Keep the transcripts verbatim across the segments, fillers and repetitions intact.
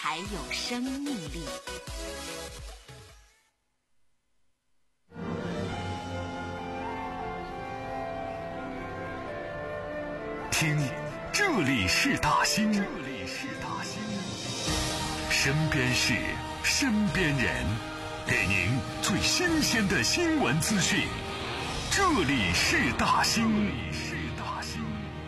还有生命力。 听，这里是大兴，这里是大兴，身边事，身边人，给您最新鲜的新闻资讯。这里是大兴，这里是大兴。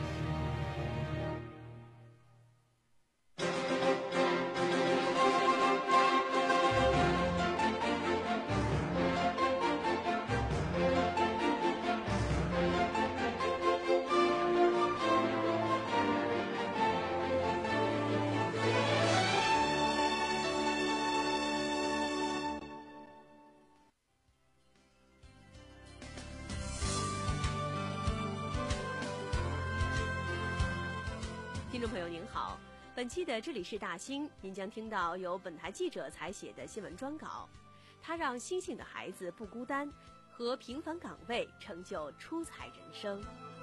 听众朋友您好，本期的这里是大兴，您将听到由本台记者采写的新闻专稿，他让星星的孩子不孤单，和平凡岗位成就出彩人生。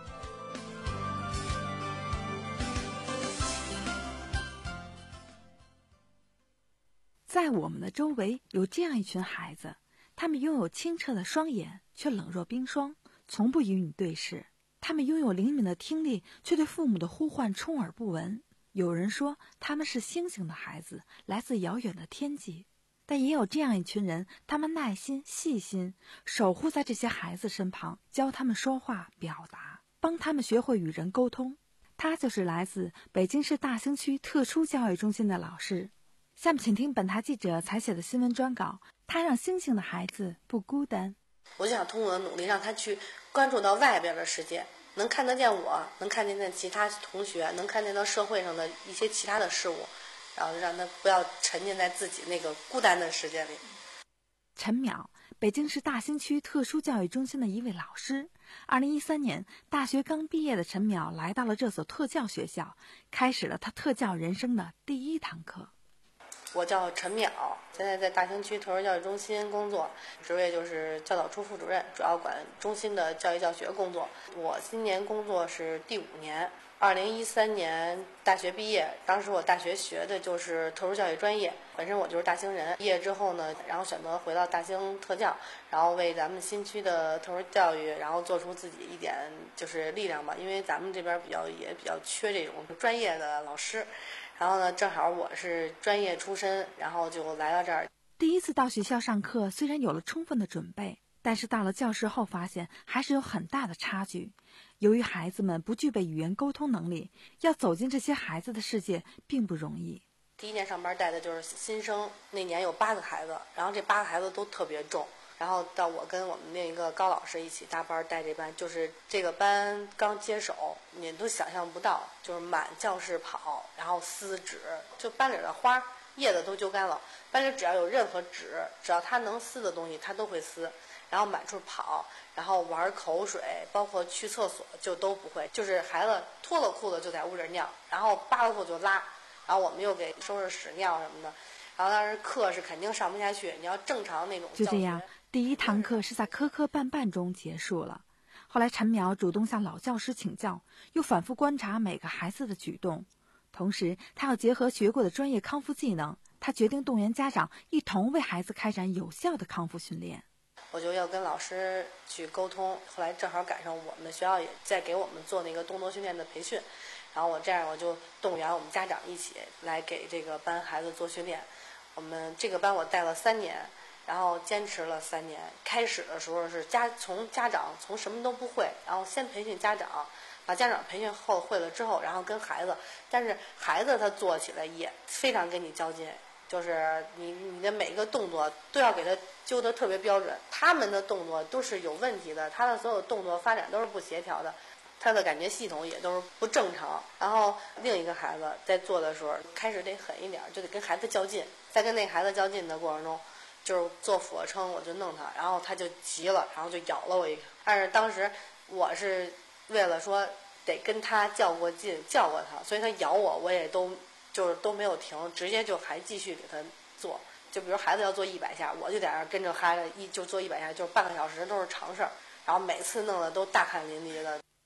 在我们的周围有这样一群孩子，他们拥有清澈的双眼，却冷若冰霜，从不与你对视。他们拥有灵敏的听力，却对父母的呼唤充耳不闻。有人说他们是星星的孩子，来自遥远的天际。但也有这样一群人，他们耐心细心，守护在这些孩子身旁，教他们说话表达，帮他们学会与人沟通。他就是来自北京市大兴区特殊教育中心的老师。下面请听本台记者采写的新闻专稿，他让星星的孩子不孤单。 我就想通过我的努力，让他去关注到外边的世界，能看得见我，能看见其他同学，能看见到社会上的一些其他的事物，然后让他不要沉浸在自己那个孤单的世界里。 陈淼，北京市大兴区特殊教育中心的一位老师。二零一三年，大学刚毕业的陈淼来到了这所特教学校，开始了他特教人生的第一堂课。 我叫陈淼，现在在大兴区特殊教育中心工作，职位就是教导处副主任，主要管中心的教育教学工作。我今年工作是第五年，二零一三年大学毕业，当时我大学学的就是特殊教育专业，本身我就是大兴人。毕业之后呢，然后选择回到大兴特教，然后为咱们新区的特殊教育，然后做出自己一点就是力量吧，因为咱们这边比较也比较缺这种专业的老师。然后呢，正好我是专业出身，然后就来到这儿。 第一次到学校上课，虽然有了充分的准备，但是到了教室后发现还是有很大的差距。由于孩子们不具备语言沟通能力，要走进这些孩子的世界并不容易。 第一年上班带的就是新生，那年有八个孩子，然后这八个孩子都特别重。然后到我跟我们另一个高老师一起搭班带这班，就是这个班刚接手，你都想象不到，就是满教室跑，然后撕纸，就班里的花叶子都揪干了，班里只要有任何纸，只要他能撕的东西他都会撕，然后满处跑，然后玩口水，包括去厕所就都不会，就是孩子脱了裤子就在屋里尿，然后扒了裤子就拉，然后我们又给收拾屎尿什么的。然后当时课是肯定上不下去，你要正常那种教学。 就这样，第一堂课是在磕磕绊绊中结束了。后来陈淼主动向老教师请教，又反复观察每个孩子的举动，同时他要结合学过的专业康复技能，他决定动员家长一同为孩子开展有效的康复训练。 我就要跟老师去沟通，后来正好赶上我们的学校也在给我们做那个动作训练的培训，然后我这样我就动员我们家长一起来给这个班孩子做训练。我们这个班我带了三年，然后坚持了三年。开始的时候是家从家长从什么都不会，然后先培训家长，把家长培训后会了之后，然后跟孩子，但是孩子他做起来也非常跟你较劲，就是你你的每一个动作都要给他揪得特别标准，他们的动作都是有问题的，他的所有动作发展都是不协调的，他的感觉系统也都是不正常。然后另一个孩子在做的时候开始得狠一点，就得跟孩子较劲，在跟那孩子较劲的过程中，就是做俯卧撑我就弄他，然后他就急了，然后就咬了我一个。但是当时我是为了说得跟他较过劲，较过他，所以他咬我我也都就是都没有停，直接就还继续给他做。就比如孩子要做一百下，我就在那儿跟着孩子一就做一百下，就是半个小时都是常事儿，然后每次弄的都大汗淋漓的。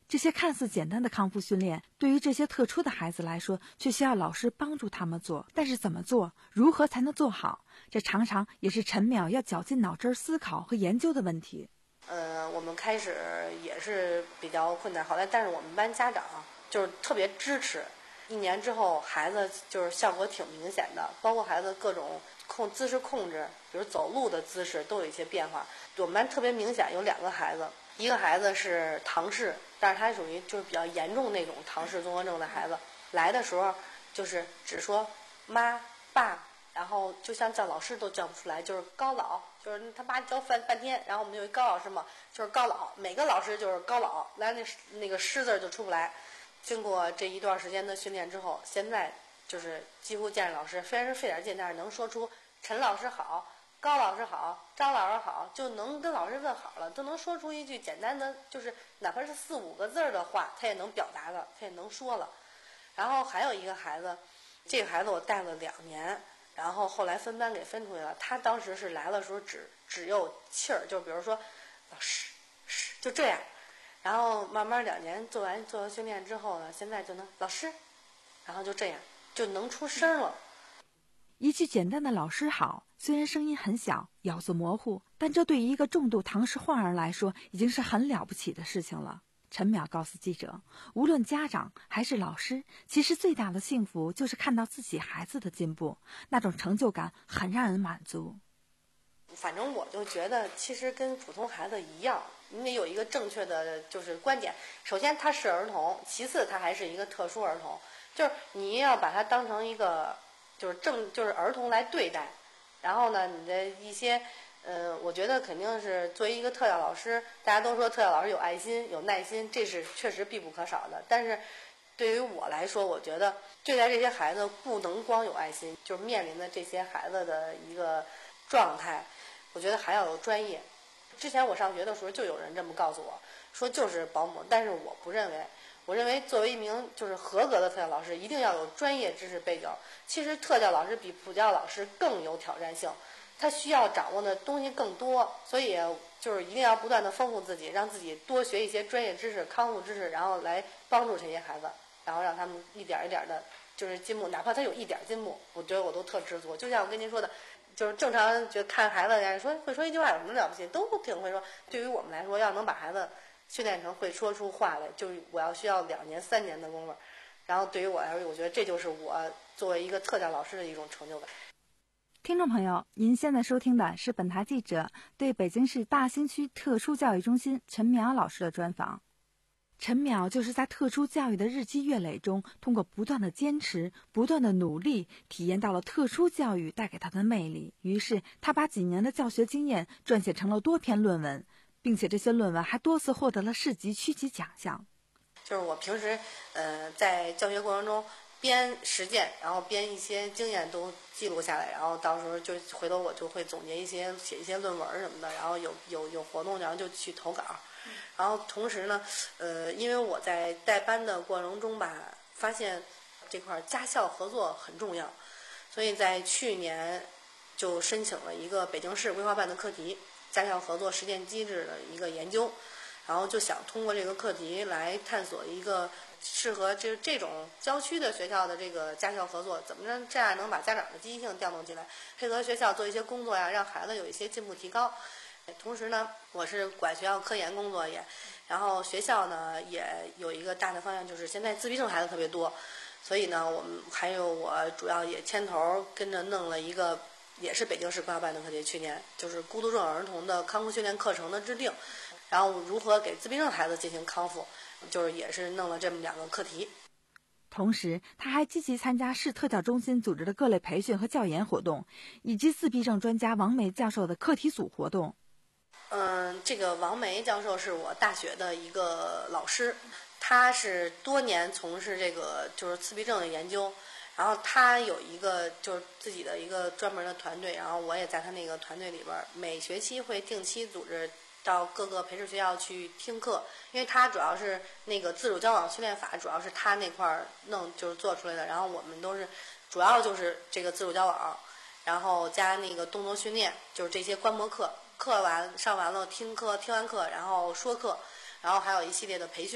这些看似简单的康复训练，对于这些特殊的孩子来说，却需要老师帮助他们做。但是怎么做，如何才能做好，这常常也是陈淼要绞尽脑汁思考和研究的问题。 呃，我们开始也是比较困难，好在但是我们班家长就是特别支持。一年之后，孩子就是效果挺明显的，包括孩子各种控姿势控制，比如走路的姿势都有一些变化。我们班特别明显有两个孩子，一个孩子是唐氏，但是他属于就是比较严重那种唐氏综合症的孩子，来的时候就是只说妈爸，然后就像叫老师都叫不出来，就是高老，就是他妈教半半天，然后我们有一高老师嘛，就是高老，每个老师就是高老，来那那个师字就出不来。经过这一段时间的训练之后，现在就是几乎见着老师，虽然是费点劲，但是能说出陈老师好、高老师好、张老师好，就能跟老师问好了，都能说出一句简单的，就是哪怕是四五个字的话，他也能表达了，他也能说了。然后还有一个孩子，这个孩子我带了两年，然后后来分班给分出去了。他当时是来的时候只只有气儿，就比如说老师是就这样。然后慢慢两年做完做完训练之后呢，现在就能老师，然后就这样就能出声了。 一句简单的老师好，虽然声音很小，咬字模糊，但这对于一个重度唐氏患儿来说已经是很了不起的事情了。陈淼告诉记者，无论家长还是老师，其实最大的幸福就是看到自己孩子的进步，那种成就感很让人满足。 反正我就觉得其实跟普通孩子一样，你得有一个正确的就是观点。首先他是儿童，其次他还是一个特殊儿童，就是你要把他当成一个就是正就是儿童来对待。然后呢，你的一些呃，我觉得肯定是作为一个特教老师，大家都说特教老师有爱心有耐心，这是确实必不可少的。但是对于我来说，我觉得对待这些孩子不能光有爱心，就是面临的这些孩子的一个状态，我觉得还要有专业。之前我上学的时候就有人这么告诉我说就是保姆，但是我不认为，我认为作为一名就是合格的特教老师，一定要有专业知识背景。其实特教老师比普教老师更有挑战性，他需要掌握的东西更多，所以就是一定要不断的丰富自己，让自己多学一些专业知识、康复知识，然后来帮助这些孩子，然后让他们一点一点的就是进步，哪怕他有一点进步，我觉得我都特知足。就像我跟您说的，就是正常就看孩子，人家说会说一句话有什么了不起，都挺会说。对于我们来说，要能把孩子训练成会说出话来，就是我要需要两年三年的功夫。然后对于我来说，我觉得这就是我作为一个特教老师的一种成就感。 听众朋友，您现在收听的是本台记者对北京市大兴区特殊教育中心陈淼老师的专访。陈淼就是在特殊教育的日积月累中，通过不断的坚持、不断的努力，体验到了特殊教育带给他的魅力。于是他把几年的教学经验撰写成了多篇论文，并且这些论文还多次获得了市级、区级奖项。 就是我平时呃在教学过程中边实践，然后边一些经验都记录下来，然后到时候就回头我就会总结一些写一些论文什么的，然后有有有活动，然后就去投稿。然后同时呢，呃，因为我在带班的过程中吧，发现这块家校合作很重要，所以在去年就申请了一个北京市规划办的课题，家校合作实践机制的一个研究，然后就想通过这个课题来探索一个适合这这种郊区的学校的这个家校合作，怎么着这样能把家长的积极性调动起来，配合学校做一些工作呀，让孩子有一些进步提高。同时呢，我是管学校科研工作也，然后学校呢也有一个大的方向，就是现在自闭症孩子特别多，所以呢，我们还有我主要也牵头跟着弄了一个，也是北京市规划办的课题，去年就是孤独症儿童的康复训练课程的制定，然后如何给自闭症孩子进行康复，就是也是弄了这么两个课题。 同时他还积极参加市特教中心组织的各类培训和教研活动，以及自闭症专家王梅教授的课题组活动。 嗯，这个王梅教授是我大学的一个老师，他是多年从事这个就是自闭症的研究，然后他有一个就是自己的一个专门的团队，然后我也在他那个团队里边，每学期会定期组织到各个培训学校去听课，因为他主要是那个自主交往训练法，主要是他那块儿弄就是做出来的，然后我们都是主要就是这个自主交往，然后加那个动作训练，就是这些观摩课。课完上完了听课，听完课然后说课，然后还有一系列的培训，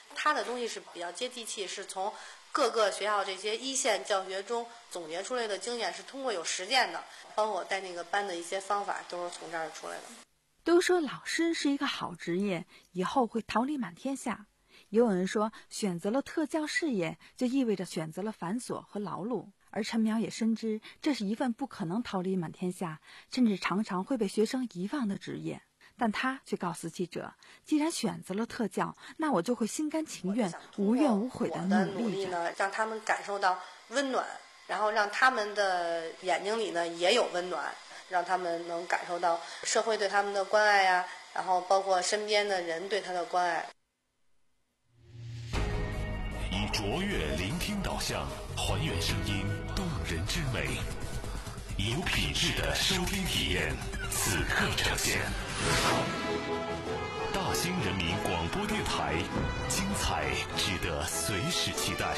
他的东西是比较接地气，是从各个学校这些一线教学中总结出来的经验，是通过有实践的，包括我带那个班的一些方法都是从这儿出来的。 都说老师是一个好职业，以后会桃李满天下。也有人说，选择了特教事业，就意味着选择了繁琐和劳碌。而陈苗也深知，这是一份不可能桃李满天下，甚至常常会被学生遗忘的职业。但他却告诉记者，既然选择了特教，那我就会心甘情愿、无怨无悔的努力呢，让他们感受到温暖，然后让他们的眼睛里呢也有温暖，让他们能感受到社会对他们的关爱呀、啊，然后包括身边的人对他的关爱。 以卓越聆听导向，还原声音动人之美，有品质的收听体验，此刻呈现。大兴人民广播电台，精彩值得随时期待。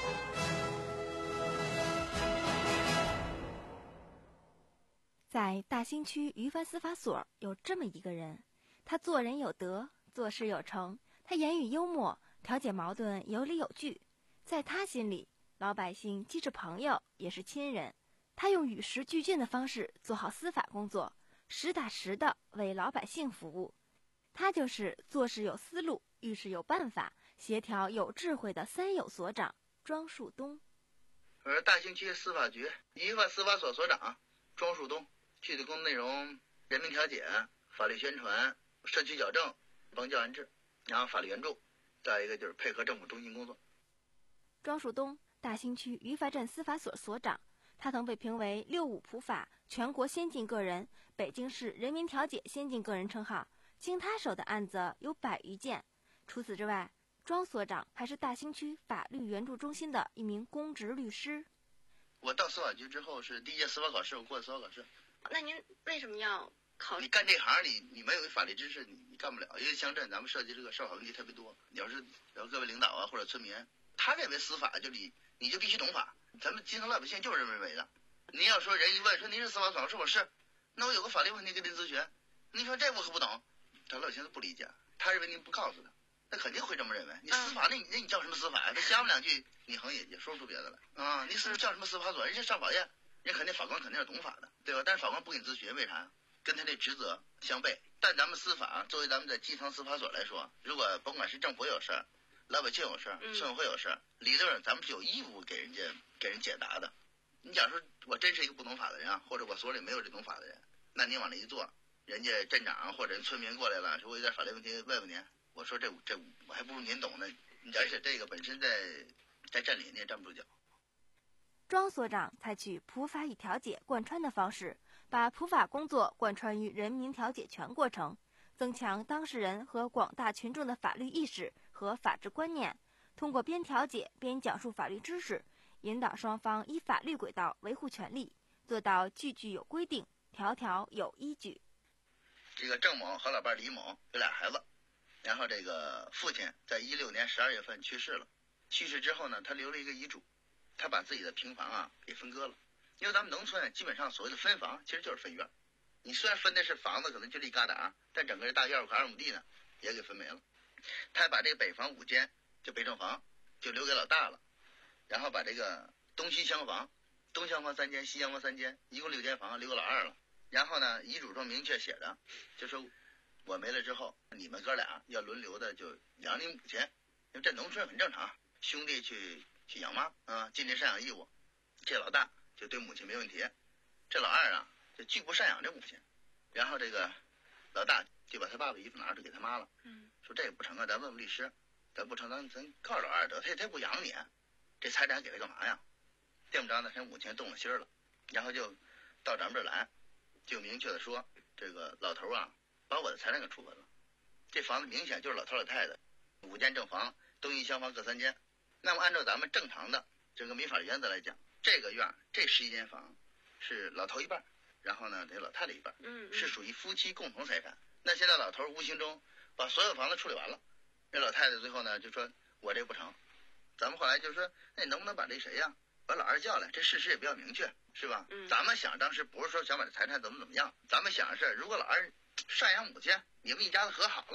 在大兴区于帆司法所有这么一个人，他做人有德，做事有成，他言语幽默，调解矛盾有理有据。在他心里，老百姓既是朋友也是亲人。他用与时俱进的方式做好司法工作，实打实的为老百姓服务。他就是做事有思路、遇事有办法、协调有智慧的三有所长庄树东。 我是大兴区司法局于帆司法所所长庄树东。具体工作内容：人民调解、法律宣传、社区矫正、帮教安治，然后法律援助，再一个就是配合政府中心工作。 庄树东，大兴区于发镇司法所所长，他曾被评为六五普法全国先进个人、北京市人民调解先进个人称号。经他手的案子有百余件。除此之外，庄所长还是大兴区法律援助中心的一名公职律师。 我到司法局之后是第一届司法考试，我过的司法考试。 那您为什么要考？ 你干这行，你你没有法律知识，你你干不了。因为乡镇咱们涉及这个社会问题特别多，要是有各位领导啊或者村民，他认为司法就你你就必须懂法，咱们基层老百姓就是这么认为的。您要说人一问说您是司法所，说我是，那我有个法律问题跟您咨询，您说这我可不懂，他老百姓都不理解，他认为您不告诉他，那肯定会这么认为。你司法，那你那你叫什么司法呀？他瞎问两句，你好像也也说不出别的来啊。你是叫什么司法所？人家上法院，人肯定法官肯定是懂法的，对吧？但是法官不给你咨询，为啥？跟他这职责相悖。但咱们司法作为咱们的基层司法所来说，如果甭管是政府有事儿，老百姓有事儿，村委会有事儿，理论上咱们是有义务给人家给人解答的。你假如说我真是一个不懂法的人啊，或者我所里没有这懂法的人，那你往那一坐，人家镇长或者村民过来了，说我有点法律问题问问您，我说这这我还不如您懂呢。而且这个本身在在镇里你也站不住脚。 庄所长采取普法与调解贯穿的方式，把普法工作贯穿于人民调解全过程，增强当事人和广大群众的法律意识和法治观念，通过边调解边讲述法律知识，引导双方依法律轨道维护权利，做到句句有规定，条条有依据。 这个郑某和老伴李某有俩孩子，然后这个父亲在一六年十二月份去世了。去世之后呢，他留了一个遗嘱，他把自己的平房啊给分割了。因为咱们农村基本上所谓的分房其实就是分院，你虽然分的是房子，可能就这一疙瘩，但整个大院有个二亩地呢，也给分没了。他把这个北房五间就北正房就留给老大了，然后把这个东西厢房，东厢房三间，西厢房三间，一共六间房留给老二了。然后呢，遗嘱中明确写着，就说我没了之后，你们哥俩要轮流的就养你母亲，因为这农村很正常，兄弟去去养妈啊，尽这赡养义务。这老大就对母亲没问题，这老二啊就拒不赡养这母亲。然后这个老大就把他爸爸衣服拿出给他妈了，嗯，说这也不成啊，咱问问律师，咱不成，咱咱告诉老二得，他他不养你，这财产给他干嘛呀？这么着呢，他母亲动了心了，然后就到咱们这儿来，就明确的说，这个老头啊把我的财产给处分了，这房子明显就是老头老太太，五间正房，东西厢房各三间。那么按照咱们正常的这个民法原则来讲，这个院这十一间房是老头一半，然后呢这老太太一半，嗯，是属于夫妻共同财产。那现在老头无形中把所有房子处理完了，这老太太最后呢就说我这不成，咱们后来就说那你能不能把这谁呀把老二叫来，这事实也比较明确，是吧？嗯，咱们想当时不是说想把这财产怎么怎么样，咱们想的是如果老二赡养母亲，你们一家子和好了，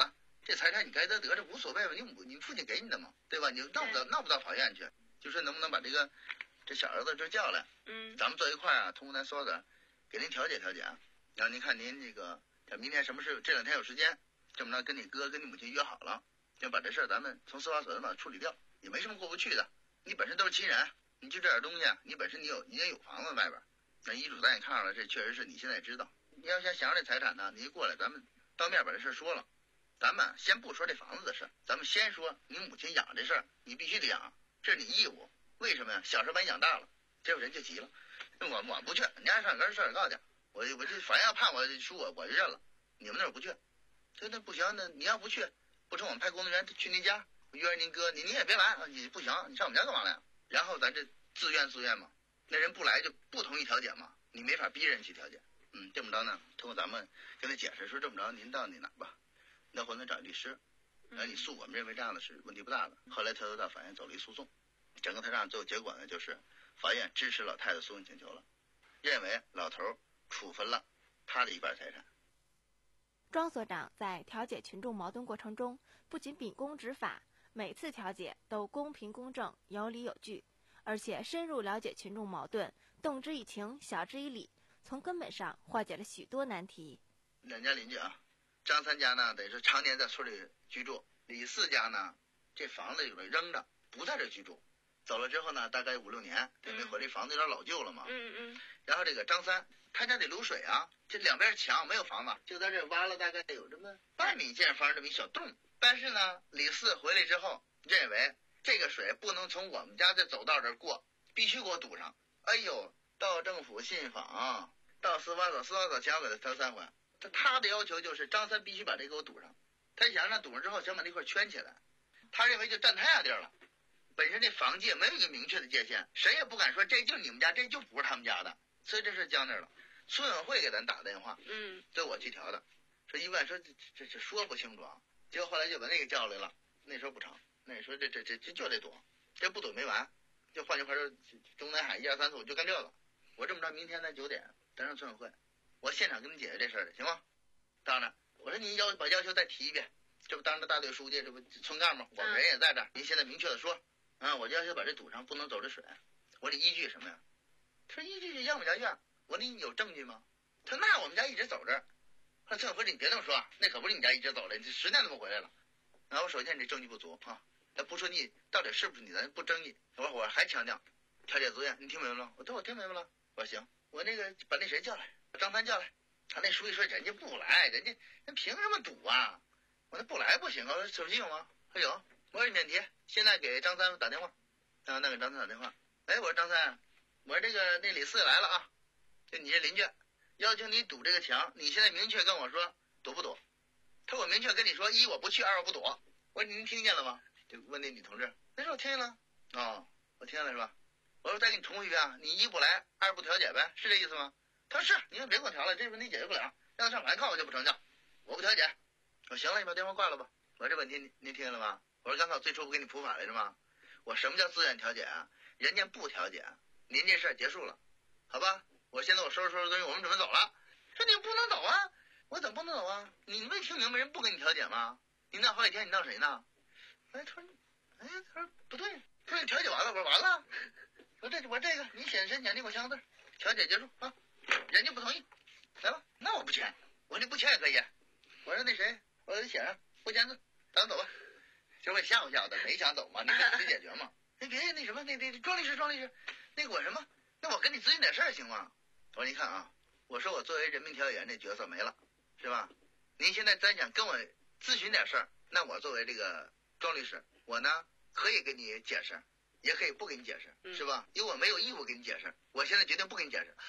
这财产你该得得，这无所谓吧？你母你父亲给你的嘛，对吧？你闹不到闹不到法院去，就说能不能把这个这小儿子这叫来， 嗯， 咱们坐一块儿啊，通过咱说的，给您调解调解啊。然后您看您这个，明天什么事？这两天有时间，这么着跟你哥跟你母亲约好了，就把这事儿咱们从司法所把它处理掉，也没什么过不去的。你本身都是亲人，你就这点东西，你本身你有你也有房子外边，那遗嘱咱也看了，这确实是你现在也知道。你要想想要这财产呢，你一过来，咱们当面把这事说了。咱们先不说这房子的事，咱们先说你母亲养这事儿，你必须得养，这是你义务。为什么呀？小时候把你养大了，这有人就急了，我我不去，你还上跟上告去，我我这法院要判我输我我就认了，你们那儿不去，这那不行，那你要不去，不成我们派工作人员去您家约着您哥，你你也别来，你不行，你上我们家干嘛来？然后咱这自愿自愿嘛，那人不来就不同意调解嘛，你没法逼人去调解。嗯，这么着呢，通过咱们跟他解释说，这么着您到你哪吧，那回头找律师，然后你诉我们认为这样的是问题不大的。后来他又到法院走了一诉讼，整个他这样最后结果呢，就是法院支持老太太诉讼请求了，认为老头处分了他的一半财产。 庄所长在调解群众矛盾过程中，不仅秉公执法，每次调解都公平公正、有理有据，而且深入了解群众矛盾，动之以情，晓之以理，从根本上化解了许多难题。 两家邻居啊，张三家呢得是常年在村里居住，李四家呢这房子有人扔着，不在这居住，走了之后呢大概五六年，这没回来，房子有点老旧了嘛。 嗯嗯。 然后这个张三他家得流水啊，这两边墙没有房子，就在这挖了大概有这么半米见方这么一小洞。但是呢，李四回来之后认为这个水不能从我们家这走道这过，必须给我堵上。哎呦，到政府信访，到司法所，司法所前我给他调三回。他他的要求就是张三必须把这给我堵上，他想让堵上之后想把那块圈起来，他认为就占他家地儿了。本身这房界没有一个明确的界限，谁也不敢说这就是你们家，这就不是他们家的，所以这事僵那儿了。村委会给咱打电话， 嗯， 这我去调的，说一问说这这这说不清楚啊，结果后来就把那个叫来了，那时候不成，那说这这这这就得躲，这不躲没完，就换句话说，中南海一二三四五就干这个。我这么着，明天咱九点咱上村委会，我现场跟你解决这事儿的，行吗？到那，我说您要把要求再提一遍，这不当着大队书记，这不村干部，我们人也在这儿，您现在明确的说，啊，我要求把这堵上，不能走这水。我得依据什么呀？他说依据要我们家院。我说你有证据吗？他说那我们家一直走这儿。那村委会你别那么说，那可不是你家一直走了，你十年都不回来了。然后我首先你这证据不足啊，他不说你到底是不是你，咱不争议。我我还强调调解自愿，你听明白了？我说我听明白了。我说行，我那个把那谁叫来，把张三叫来。他那书记说人家不来，人家人凭什么赌啊？我说不来不行啊，我说手机有吗？他有。我说免提，现在给张三打电话。啊，那给张三打电话。哎，我说张三，我说这个那李四来了啊。就你这邻居要求你堵这个墙，你现在明确跟我说堵不堵？他说我明确跟你说，一我不去，二我不躲。我说您听见了吗？就问那女同志，那说我听见了。哦，我听见了是吧？我说再给你重复一遍啊，你一不来，二不调解呗，是这意思吗？他说是，你们别给我调了，这问题解决不了，让他上法院告我就不成交，我不调解。我说行了，你把电话挂了吧。我说这问题您您听见了吗？我说刚才我最初不给你普法来着吗？我什么叫自愿调解啊？人家不调解，您这事儿结束了，好吧？我现在我收拾收拾东西，我们准备走了。说你不能走啊！我怎么不能走啊？你没听明白人不跟你调解吗？你闹好几天，你闹谁呢？哎，他说，哎，他说不对，他说你调解完了，我说完了。我这我这个你写申请，你给我签个字，调解结束啊。人家不同意，来吧，那我不签。我说你不签也可以。我说那谁，我给他写上不签字，咱走吧。就我吓唬吓唬的，没想走嘛，你得解决嘛。那别那什么，那那庄律师，庄律师，那个我什么？那我跟你咨询点事儿行吗？我说你看啊，我说我作为人民调解员这角色没了，是吧？您现在咱想跟我咨询点事儿，那我作为这个庄律师，我呢可以给你解释，也可以不给你解释，是吧？因为我没有义务给你解释，我现在决定不给你解释。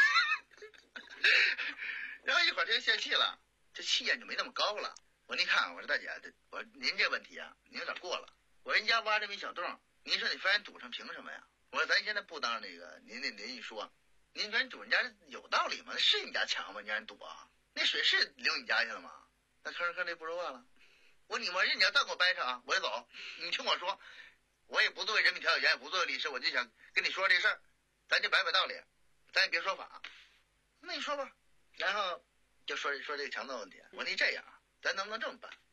然后一会儿他就泄气了，这气焰就没那么高了。我说您看，我说大姐，我说您这问题啊，您有点过了。我说人家挖这么一小洞，您说你非然堵上，凭什么呀？我说咱现在不当那个您那邻居说，您说人堵人家有道理吗？那是你家墙吗？你让人堵啊？那水是流你家去了吗？那吭吭这不说话了。我说你我说你要再给我掰扯啊，我就走。你听我说，我也不作为人民调解员，也不作为律师，我就想跟你说这事儿，咱就摆摆道理，咱也别说法。那你说吧。然后就说说这个墙的问题。我说你这样，咱能不能这么办？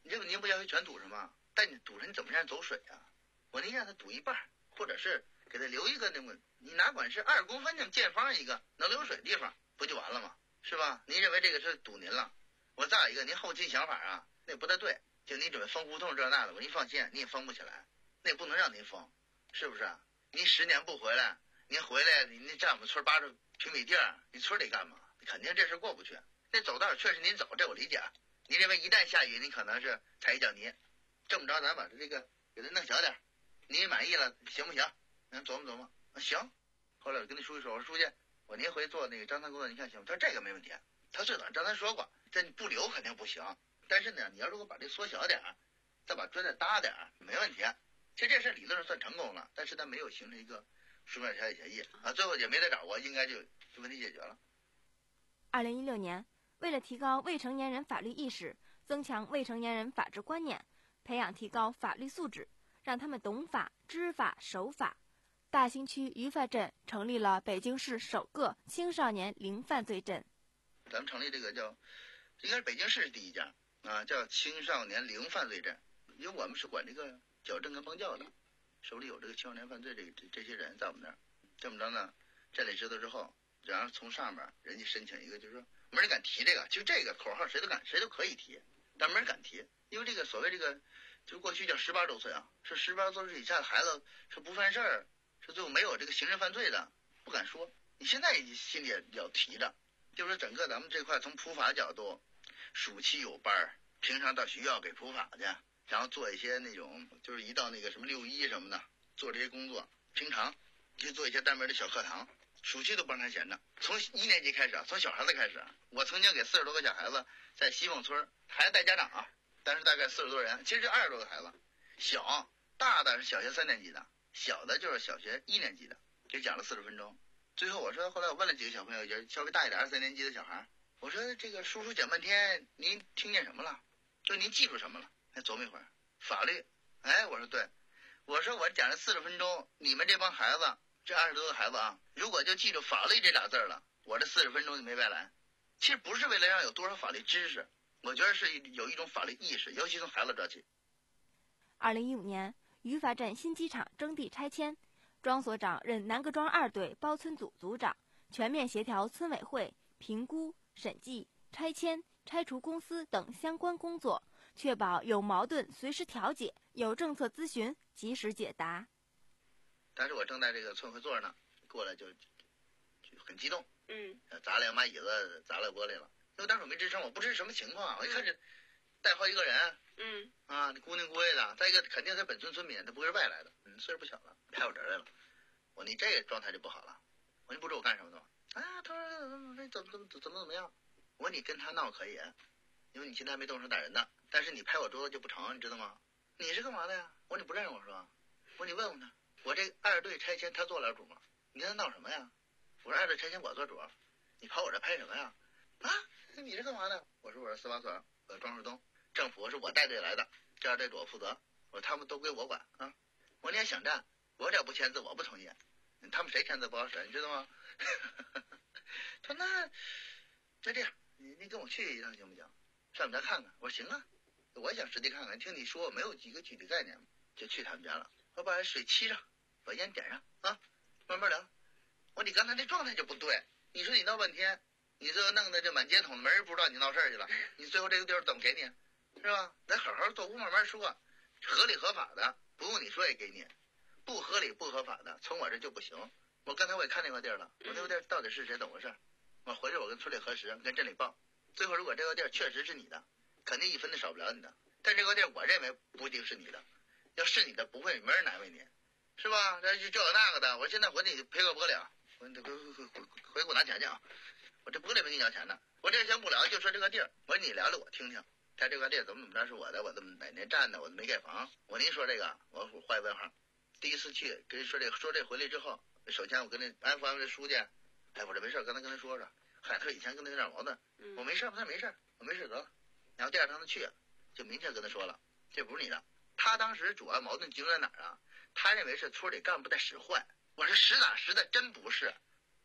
你这您不要求全堵上吗？但你堵上你怎么让人走水啊？我宁让他堵一半，或者是给他留一个那么，你哪管是二公分那么见方一个能流水的地方，不就完了吗？是吧？您认为这个是堵您了？我再一个，您后期想法啊，那不太对。就你准备封胡同这那的，我您放心，你也封不起来，那也不能让您封，是不是？您十年不回来，您回来，您那占我们村八十平米地儿，你村里干嘛？肯定这事过不去。那走道确实您走，这我理解。您认为一旦下雨，您可能是踩一脚泥，这么着，咱把这个给它弄小点，您满意了行不行？咱琢磨琢磨，啊行。后来我跟那书记说，我说书记，我您回做那个张三工作，你看行吗？他说这个没问题。他最早张三说过，这你不留肯定不行。但是呢，你要如果把这缩小点儿，再把砖再搭点儿，没问题。其实这事理论上算成功了，但是他没有形成一个书面调解协议啊，最后也没得找我，应该就就问题解决了。 二零一六年，为了提高未成年人法律意识，增强未成年人法治观念，培养提高法律素质，让他们懂法、知法、守法，大兴区于法镇成立了北京市首个青少年零犯罪镇。 咱们成立这个叫，应该是北京市第一家。啊，叫青少年零犯罪镇，因为我们是管这个矫正跟帮教的，手里有这个青少年犯罪这这这些人在我们那儿。这么着呢，镇里知道之后，然后从上面人家申请一个，就是说没人敢提这个，就这个口号谁都敢谁都可以提，但没人敢提，因为这个所谓这个，就过去叫十八周岁啊，是十八周岁以下的孩子是不犯事儿，是最后没有这个刑事犯罪的，不敢说。你现在心里也要提着，就是整个咱们这块从普法角度。暑期有班，平常到学校给普法去，然后做一些那种，就是一到那个什么六一什么的，做这些工作。平常就做一些单门的小课堂，暑期都不让他闲着。从一年级开始啊，从小孩子开始，我曾经给四十多个小孩子在西凤村，孩子带家长啊，但是大概四十多人，其实就二十多个孩子，小大的是小学三年级的，小的就是小学一年级的，给讲了四十分钟。最后我说，后来我问了几个小朋友，也稍微大一点，二三年级的小孩。我说这个叔叔讲半天，您听见什么了？就您记住什么了？还琢磨一会儿，法律。哎，我说对，我说我讲了四十分钟，你们这帮孩子，这二十多个孩子啊，如果就记住法律这俩字了，我这四十分钟就没白来。其实不是为了让有多少法律知识，我觉得是有一种法律意识，尤其从孩子做起。 二零一五年，于法镇新机场征地拆迁，庄所长任南各庄二队包村组组长，全面协调村委会评估。审计、拆迁、拆除公司等相关工作，确保有矛盾随时调解，有政策咨询及时解答。 当时我正在这个村会座呢，过来就就很激动， 嗯， 砸两把椅子，砸了玻璃了。因为当时我没吱声，我不知什么情况，我一看这带好几个人， 嗯， 啊，孤零孤位的。再一个，肯定是本村村民，他不会是外来的，嗯，岁数不小了，拍我这儿来了。我说你这个状态就不好了。我说你不知道我干什么的吗？啊，他说怎么怎么怎么怎么怎么样？我说你跟他闹可以，因为你现在还没动手打人呢，但是你拍我桌子就不成，你知道吗？你是干嘛的呀？我说你不认识我是吧？我说你问问他，我这二队拆迁他做了主吗？你跟他闹什么呀？我说二队拆迁我做主，你跑我这拍什么呀？啊，你是干嘛的？我说我是司法所，我庄树东，政府是我带队来的，这二队主我负责，我说他们都归我管啊。我说你也想战，我只要不签字我不同意，他们谁签字不好使，你知道吗？他说那那这样，你你跟我去一趟行不行？上我们家看看。我说行啊，我也想实地看看。听你说我没有几个具体概念，就去他们家了。我把水沏上，把烟点上啊，慢慢聊。我说你刚才这状态就不对，你说你闹半天，你这弄得这满街捅，没人不知道你闹事儿去了，你最后这个地儿怎么给你？是吧？咱好好坐屋慢慢说，合理合法的不用你说也给你，不合理不合法的从我这就不行。我刚才我也看那块地儿了，我那块地儿到底是谁怎么回事？我回去我跟村里核实，跟镇里报。最后如果这块地儿确实是你的，肯定一分都少不了你的。但这块地儿我认为不一定是你的，要是你的不会没人难为你，是吧？这这个那个的，我现在我得赔个玻璃啊，我得回回回回回给我拿钱去啊！我这玻璃没给你要钱的，我这先不聊，就说这个地儿，我说你聊聊我听听。他这块地儿怎么怎么着是我的，我怎么哪年占的，我都没盖房。我您说这个，我画一问号。第一次去跟人说这说这回来之后，首先我跟那安抚安抚这书记，哎，我这没事，刚才跟他说说，嗨，他说以前跟他有点矛盾，我没事，他没事，我没事得了。然后第二趟他去，就明确跟他说了，这不是你的。他当时主要矛盾集中在哪儿啊？他认为是村里干部在使坏。我说实打实的，真不是。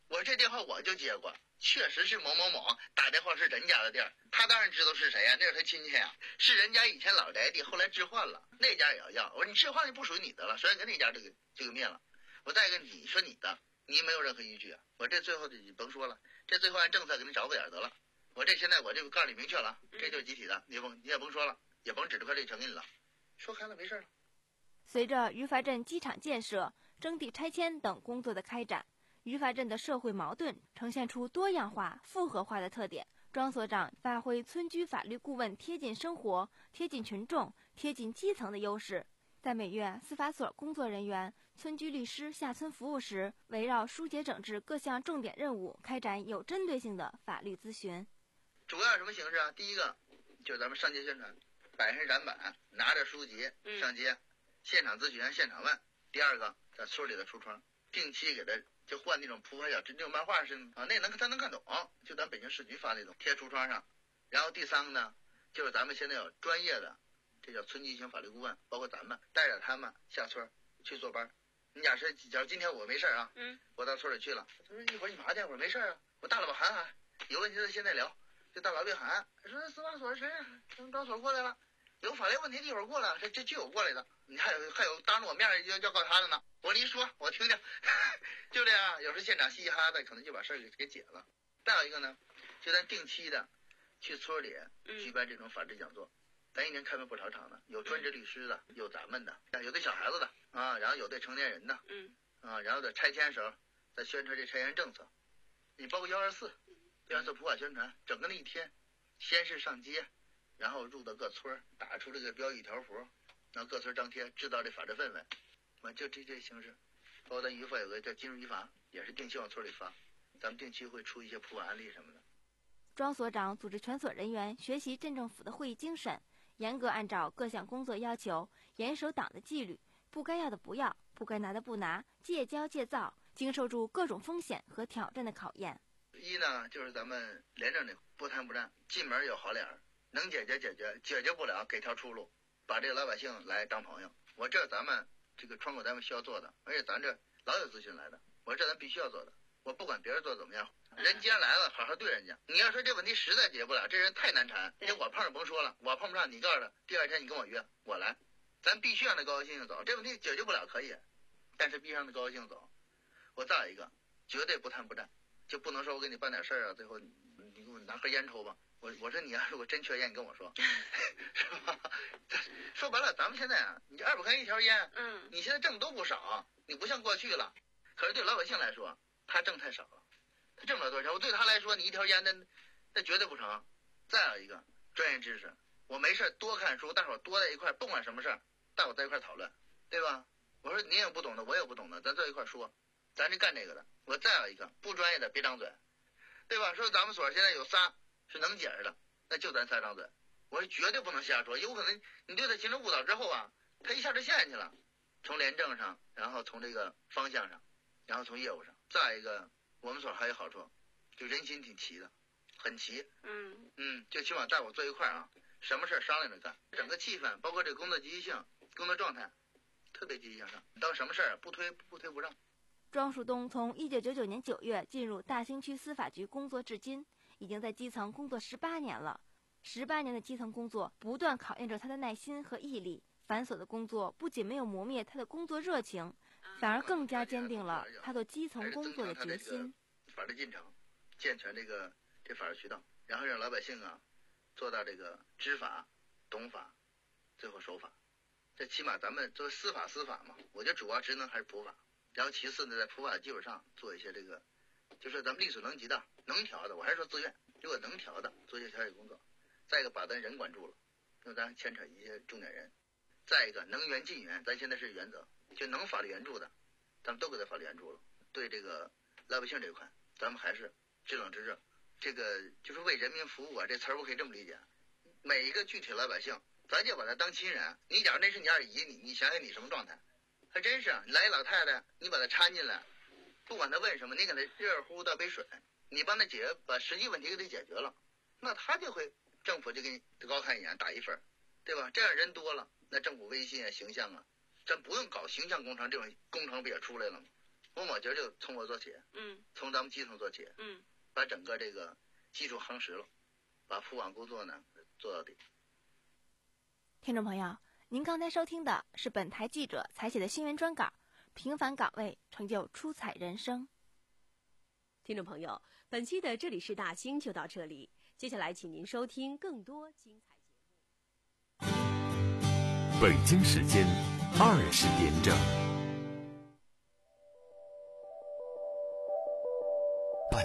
我说这电话我就接过，确实是某某某打电话是人家的店，他当然知道是谁呀、啊，那是他亲戚呀、啊，是人家以前老宅地，后来置换了，那家也要要。我说你置换就不属于你的了，所以跟那家这个这个灭了。我再一个你说你的，你没有任何依据啊。我这最后就甭说了，这最后按政策给你找个点得了。我这现在我就告诉你明确了，这就是集体的，你甭你也甭说了，也甭指着块这成给你了，说开了没事了。 随着于法镇机场建设、征地拆迁等工作的开展，于法镇的社会矛盾呈现出多样化、复合化的特点。庄所长发挥村居法律顾问贴近生活、贴近群众、贴近基层的优势，在每月司法所工作人员、村居律师下村服务时，围绕疏解整治各项重点任务，开展有针对性的法律咨询。 主要什么形式啊？第一个就是咱们上街宣传，摆上展板，拿着书籍上街，现场咨询、现场问。第二个在村里的橱窗，定期给他就换那种普法小这种漫画是啊，那能他能看懂，就咱北京市局发那种贴橱窗上。然后第三个呢，就是咱们现在有专业的，这叫村级型法律顾问，包括咱们带着他们下村去做班。你假设假如今天我没事啊，嗯，我到村里去了，他说一会儿你干嘛去？我说没事啊，我大喇叭喊喊，有问题咱现在聊。就大老别喊，说司法所谁呀？从庄所过来了，有法律问题一会儿过来，这这就有过来的，你还有还有当着我面要要告他的呢。我说你一说，我听听，就这样。有时候现场嘻嘻哈哈的，可能就把事儿给给解了。再有一个呢，就咱定期的去村里举办这种法制讲座，咱一年开门不少场的，有专职律师的，有咱们的，有对小孩子的啊，然后有对成年人的，嗯啊，然后在拆迁时候在宣传这拆迁政策，你包括幺二四。第二次普法宣传，整个那一天，先是上街，然后入到各村，打出这个标语条幅，然后各村张贴，制造这法治氛围，完就这这形式。包括咱于法有个叫金融于法，也是定期往村里发，咱们定期会出一些普法案例什么的。 庄所长组织全所人员学习镇政府的会议精神，严格按照各项工作要求，严守党的纪律，不该要的不要，不该拿的不拿，戒骄戒躁，经受住各种风险和挑战的考验。 一呢，就是咱们廉政的不贪不占，进门有好脸儿，能解决解决，解决不了给条出路，把这个老百姓来当朋友。我这咱们这个窗口单位需要做的，而且咱这老有咨询来的，我这咱必须要做的。我不管别人做怎么样，人既然来了，好好对人家。你要说这问题实在解决不了，这人太难缠，人我碰上甭说了，我碰不上，你告诉他，第二天你跟我约，我来，咱必须让他高高兴兴走。这问题解决不了可以，但是必须让他高高兴兴走。我再有一个，绝对不贪不占。就不能说我给你办点事儿啊，最后你你给我拿盒烟抽吧。我我说你要如果真缺烟，你跟我说，是吧？说白了，咱们现在啊，你二百块钱一条烟，嗯，你现在挣都不少，你不像过去了。可是对老百姓来说，他挣太少了，他挣不了多少钱。我对他来说，你一条烟那那绝对不成。再有一个专业知识，我没事多看书，大伙多在一块，不管什么事儿，大伙在一块讨论，对吧？我说你也有不懂的，我也有不懂的，咱坐一块说。咱是干这个的。我再有一个不专业的别张嘴，对吧？说咱们所现在有仨是能解释的，那就咱仨张嘴。我说绝对不能瞎说，有可能你对他形成误导之后啊，他一下就陷进去了。从廉政上，然后从这个方向上，然后从业务上。再一个，我们所还有好处，就人心挺齐的，很齐。嗯嗯，就起码在我坐一块啊，什么事商量着干，整个气氛，包括这个工作积极性、工作状态，特别积极向上。当什么事儿不推不推不让。 庄树东从一九九九年九月进入大兴区司法局工作至今，已经在基层工作十八年了。十八年的基层工作不断考验着他的耐心和毅力，繁琐的工作不仅没有磨灭他的工作热情，反而更加坚定了他做基层工作的决心。 法律进程，健全这个这法律渠道，然后让老百姓啊做到这个知法、懂法，最后守法。这起码咱们作为司法司法嘛，我觉得主要职能还是普法。然后其次呢，在普法的基础上做一些这个，就是咱们力所能及的、能调的，我还是说自愿，如果能调的，做一些调解工作。再一个，把咱人管住了，因为咱牵扯一些重点人。再一个，能援尽援，咱现在是原则，就能法律援助的，咱们都给他法律援助了。对这个老百姓这一块，咱们还是知冷知热。这个就是为人民服务啊，这词儿我可以这么理解。每一个具体老百姓，咱就把他当亲人。你假如那是你二姨，你你想想你什么状态？还真是啊，来一老太太，你把她搀进来，不管她问什么，你给她热乎倒杯水，你帮她解决，把实际问题给她解决了，那她就会政府就给你高看一眼，打一分，对吧？这样人多了，那政府威信啊、形象啊，咱不用搞形象工程，这种工程不也出来了吗？ 摸摸节就从我做起， 嗯从咱们基层做起， 嗯把整个这个基础夯实了，把铺网工作呢做到底。 听众朋友，您刚才收听的是本台记者采写的新闻专稿《平凡岗位，成就出彩人生》。 听众朋友，本期的这里是大兴就到这里，接下来请您收听更多精彩节目。 北京时间二十点整。